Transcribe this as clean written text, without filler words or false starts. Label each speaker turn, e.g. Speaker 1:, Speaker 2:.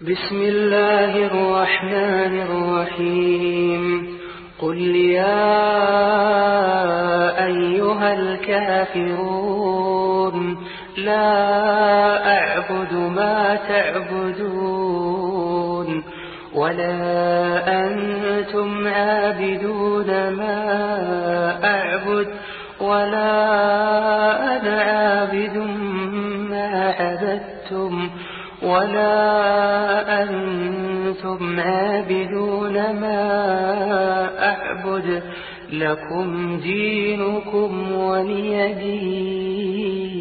Speaker 1: بسم الله الرحمن الرحيم قل يا أيها الكافرون لا أعبد ما تعبدون ولا أنتم عابدون ما أعبد ولا أنا عابد ما عبدتم ولا أنتم عابدون ما أعبد لكم دينكم ولي دين.